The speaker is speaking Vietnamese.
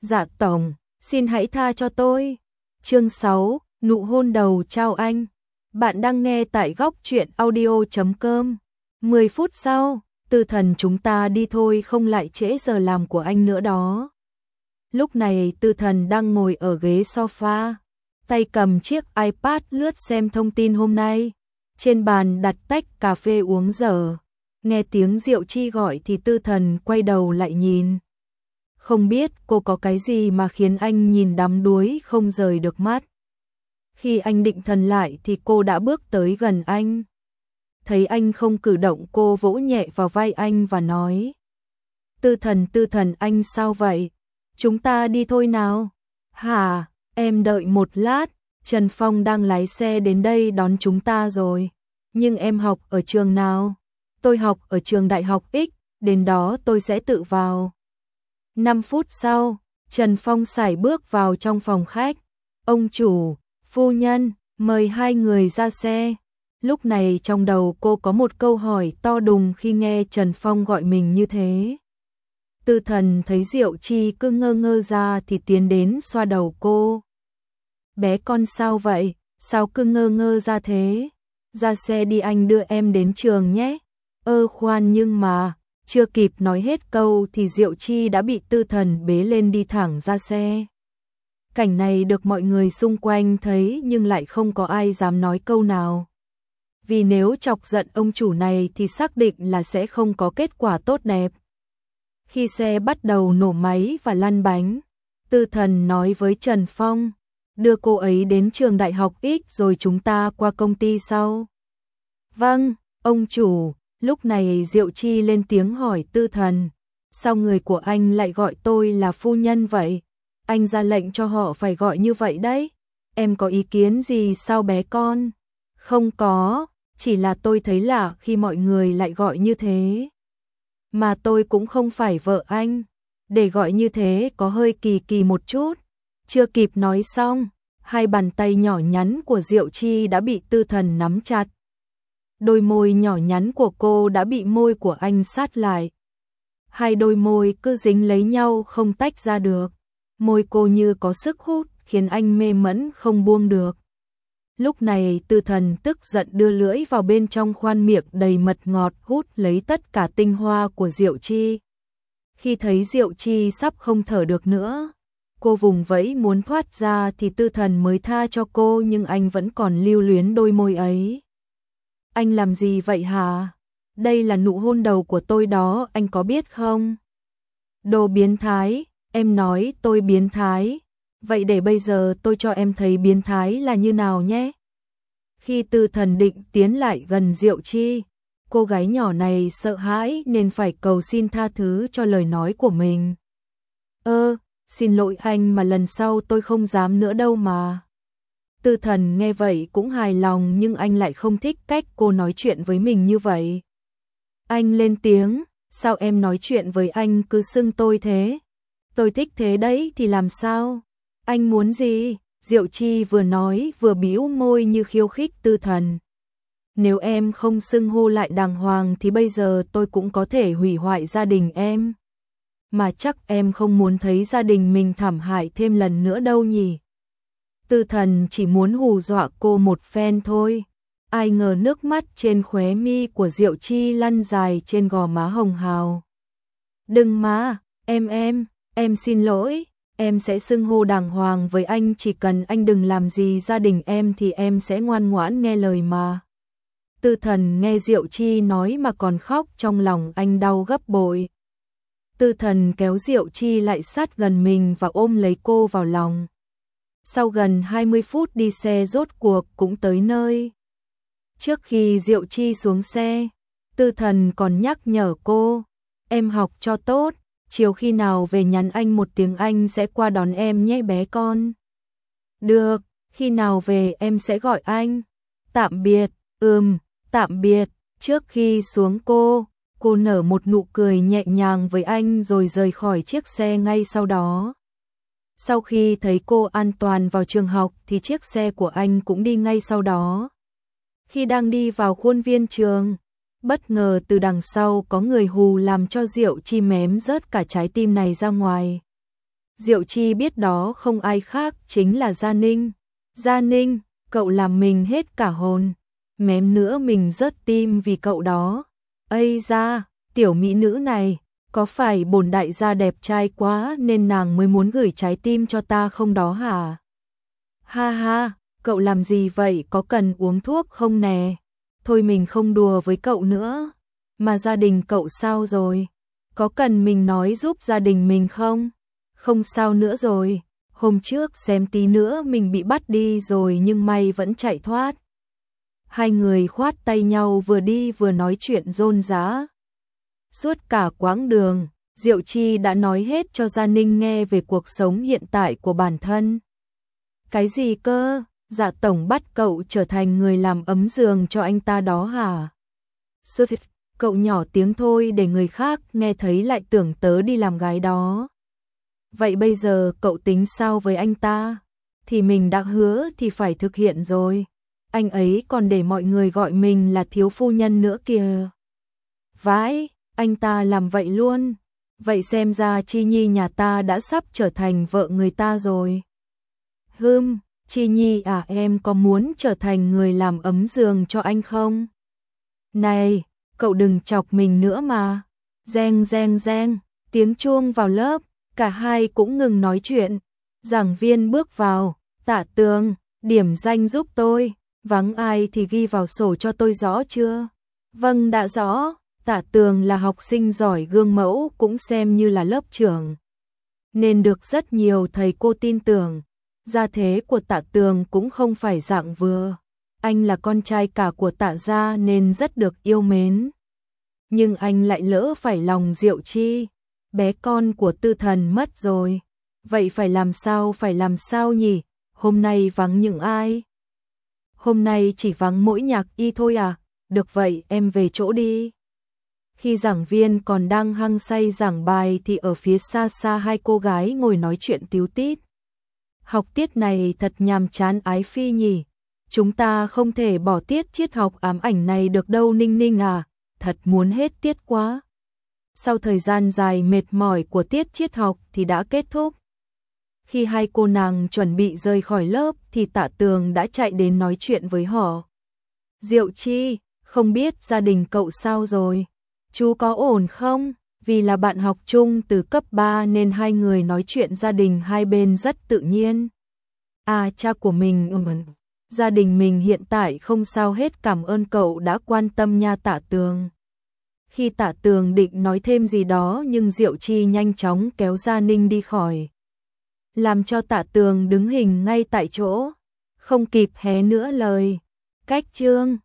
Dạ tổng, xin hãy tha cho tôi. Chương 6, nụ hôn đầu chào anh. Bạn đang nghe tại góc truyện audio.com. 10 phút sau, Tư Thần chúng ta đi thôi, không lại trễ giờ làm của anh nữa đó. Lúc này Tư Thần đang ngồi ở ghế sofa, tay cầm chiếc iPad lướt xem thông tin hôm nay. Trên bàn đặt tách cà phê uống dở. Nghe tiếng Diệu Chi gọi thì Tư Thần quay đầu lại nhìn. Không biết cô có cái gì mà khiến anh nhìn đắm đuối không rời được mắt. Khi anh định thần lại thì cô đã bước tới gần anh. Thấy anh không cử động, cô vỗ nhẹ vào vai anh và nói: Tư Thần, anh sao vậy? Chúng ta đi thôi nào. Hả, em đợi một lát, Trần Phong đang lái xe đến đây đón chúng ta rồi. Nhưng em học ở trường nào? Tôi học ở trường Đại học X, đến đó tôi sẽ tự vào. 5 phút sau, Trần Phong sải bước vào trong phòng khách. Ông chủ, phu nhân, mời hai người ra xe. Lúc này trong đầu cô có một câu hỏi to đùng khi nghe Trần Phong gọi mình như thế. Tư Thần thấy Diệu Chi cứ ngơ ngơ ra thì tiến đến xoa đầu cô. Bé con sao vậy? Sao cứ ngơ ngơ ra thế? Ra xe đi, anh đưa em đến trường nhé. Khoan, nhưng mà chưa kịp nói hết câu thì Diệu Chi đã bị Tư Thần bế lên đi thẳng ra xe. Cảnh này được mọi người xung quanh thấy nhưng lại không có ai dám nói câu nào. Vì nếu chọc giận ông chủ này thì xác định là sẽ không có kết quả tốt đẹp. Khi xe bắt đầu nổ máy và lăn bánh, Tư Thần nói với Trần Phong: đưa cô ấy đến trường Đại học X rồi chúng ta qua công ty sau. Vâng, ông chủ. Lúc này Diệu Chi lên tiếng hỏi Tư Thần: sao người của anh lại gọi tôi là phu nhân vậy? Anh ra lệnh cho họ phải gọi như vậy đấy. Em có ý kiến gì sao bé con? Không có, chỉ là tôi thấy lạ khi mọi người lại gọi như thế. Mà tôi cũng không phải vợ anh, để gọi như thế có hơi kỳ kỳ một chút. Chưa kịp nói xong, hai bàn tay nhỏ nhắn của Diệu Chi đã bị Tư Thần nắm chặt. Đôi môi nhỏ nhắn của cô đã bị môi của anh sát lại. Hai đôi môi cứ dính lấy nhau không tách ra được. Môi cô như có sức hút khiến anh mê mẩn không buông được. Lúc này Tư Thần tức giận đưa lưỡi vào bên trong khoan miệng đầy mật ngọt hút lấy tất cả tinh hoa của Diệu Chi. Khi thấy Diệu Chi sắp không thở được nữa, cô vùng vẫy muốn thoát ra thì Tư Thần mới tha cho cô, nhưng anh vẫn còn lưu luyến đôi môi ấy. Anh làm gì vậy hả? Đây là nụ hôn đầu của tôi đó, anh có biết không? Đồ biến thái, em nói tôi biến thái. Vậy để bây giờ tôi cho em thấy biến thái là như nào nhé. Khi Tư Thần định tiến lại gần Diệu Chi, cô gái nhỏ này sợ hãi nên phải cầu xin tha thứ cho lời nói của mình. Xin lỗi anh, mà lần sau tôi không dám nữa đâu mà. Tư Thần nghe vậy cũng hài lòng, nhưng anh lại không thích cách cô nói chuyện với mình như vậy. Anh lên tiếng: sao em nói chuyện với anh cứ xưng tôi thế? Tôi thích thế đấy thì làm sao? Anh muốn gì? Diệu Chi vừa nói vừa bĩu môi như khiêu khích Tư Thần. Nếu em không xưng hô lại đàng hoàng thì bây giờ tôi cũng có thể hủy hoại gia đình em. Mà chắc em không muốn thấy gia đình mình thảm hại thêm lần nữa đâu nhỉ? Tư Thần chỉ muốn hù dọa cô một phen thôi. Ai ngờ nước mắt trên khóe mi của Diệu Chi lăn dài trên gò má hồng hào. Đừng mà, em xin lỗi. Em sẽ xưng hô đàng hoàng với anh, chỉ cần anh đừng làm gì gia đình em thì em sẽ ngoan ngoãn nghe lời mà. Tư Thần nghe Diệu Chi nói mà còn khóc, trong lòng anh đau gấp bội. Tư Thần kéo Diệu Chi lại sát gần mình và ôm lấy cô vào lòng. Sau gần 20 phút đi xe rốt cuộc cũng tới nơi. Trước khi Diệu Chi xuống xe, Tư Thần còn nhắc nhở cô: em học cho tốt, chiều khi nào về nhắn anh một tiếng, anh sẽ qua đón em nhé bé con. Được, khi nào về em sẽ gọi anh. Tạm biệt. Tạm biệt. Trước khi xuống cô nở một nụ cười nhẹ nhàng với anh rồi rời khỏi chiếc xe ngay sau đó. Sau khi thấy cô an toàn vào trường học thì chiếc xe của anh cũng đi ngay sau đó. Khi đang đi vào khuôn viên trường, bất ngờ từ đằng sau có người hù làm cho Diệu Chi mém rớt cả trái tim này ra ngoài. Diệu Chi biết đó không ai khác chính là Gia Ninh. Gia Ninh, cậu làm mình hết cả hồn. Mém nữa mình rớt tim vì cậu đó. Ây da, tiểu mỹ nữ này, có phải bổn đại gia đẹp trai quá nên nàng mới muốn gửi trái tim cho ta không đó hả? Ha ha, cậu làm gì vậy, có cần uống thuốc không nè? Thôi mình không đùa với cậu nữa. Mà gia đình cậu sao rồi? Có cần mình nói giúp gia đình mình không? Không sao nữa rồi. Hôm trước xem tí nữa mình bị bắt đi rồi nhưng may vẫn chạy thoát. Hai người khoát tay nhau vừa đi vừa nói chuyện rôm rả. Suốt cả quãng đường, Diệu Chi đã nói hết cho Gia Ninh nghe về cuộc sống hiện tại của bản thân. Cái gì cơ? Dạ tổng bắt cậu trở thành người làm ấm giường cho anh ta đó hả? Cậu nhỏ tiếng thôi để người khác nghe thấy lại tưởng tớ đi làm gái đó. Vậy bây giờ cậu tính sao với anh ta? Thì mình đã hứa thì phải thực hiện rồi. Anh ấy còn để mọi người gọi mình là thiếu phu nhân nữa kìa. Vãi, anh ta làm vậy luôn. Vậy xem ra Chi Nhi nhà ta đã sắp trở thành vợ người ta rồi. Chi Nhi à, em có muốn trở thành người làm ấm giường cho anh không? Này, cậu đừng chọc mình nữa mà. Reng reng reng, tiếng chuông vào lớp, cả hai cũng ngừng nói chuyện. Giảng viên bước vào, Tạ Tường, điểm danh giúp tôi, vắng ai thì ghi vào sổ cho tôi rõ chưa? Vâng, đã rõ. Tạ Tường là học sinh giỏi gương mẫu, cũng xem như là lớp trưởng, nên được rất nhiều thầy cô tin tưởng. Gia thế của Tạ Tường cũng không phải dạng vừa. Anh là con trai cả của Tạ gia nên rất được yêu mến. Nhưng anh lại lỡ phải lòng Diệu Chi, bé con của Tư Thần mất rồi. Vậy phải làm sao nhỉ? Hôm nay vắng những ai? Hôm nay chỉ vắng mỗi Nhạc Y thôi à? Được vậy em về chỗ đi. Khi giảng viên còn đang hăng say giảng bài thì ở phía xa xa hai cô gái ngồi nói chuyện tíu tít. Học tiết này thật nhàm chán ái phi nhỉ. Chúng ta không thể bỏ tiết triết học ám ảnh này được đâu Ninh Ninh à. Thật muốn hết tiết quá. Sau thời gian dài mệt mỏi của tiết triết học thì đã kết thúc. Khi hai cô nàng chuẩn bị rời khỏi lớp thì Tạ Tường đã chạy đến nói chuyện với họ. Diệu Chi, không biết gia đình cậu sao rồi? Chú có ổn không? Vì là bạn học chung từ cấp 3 nên hai người nói chuyện gia đình hai bên rất tự nhiên. À, cha của mình, gia đình mình hiện tại không sao hết, cảm ơn cậu đã quan tâm nha Tạ Tường. Khi Tạ Tường định nói thêm gì đó nhưng Diệu Chi nhanh chóng kéo Gia Ninh đi khỏi, làm cho Tạ Tường đứng hình ngay tại chỗ, không kịp hé nữa lời. Cách chương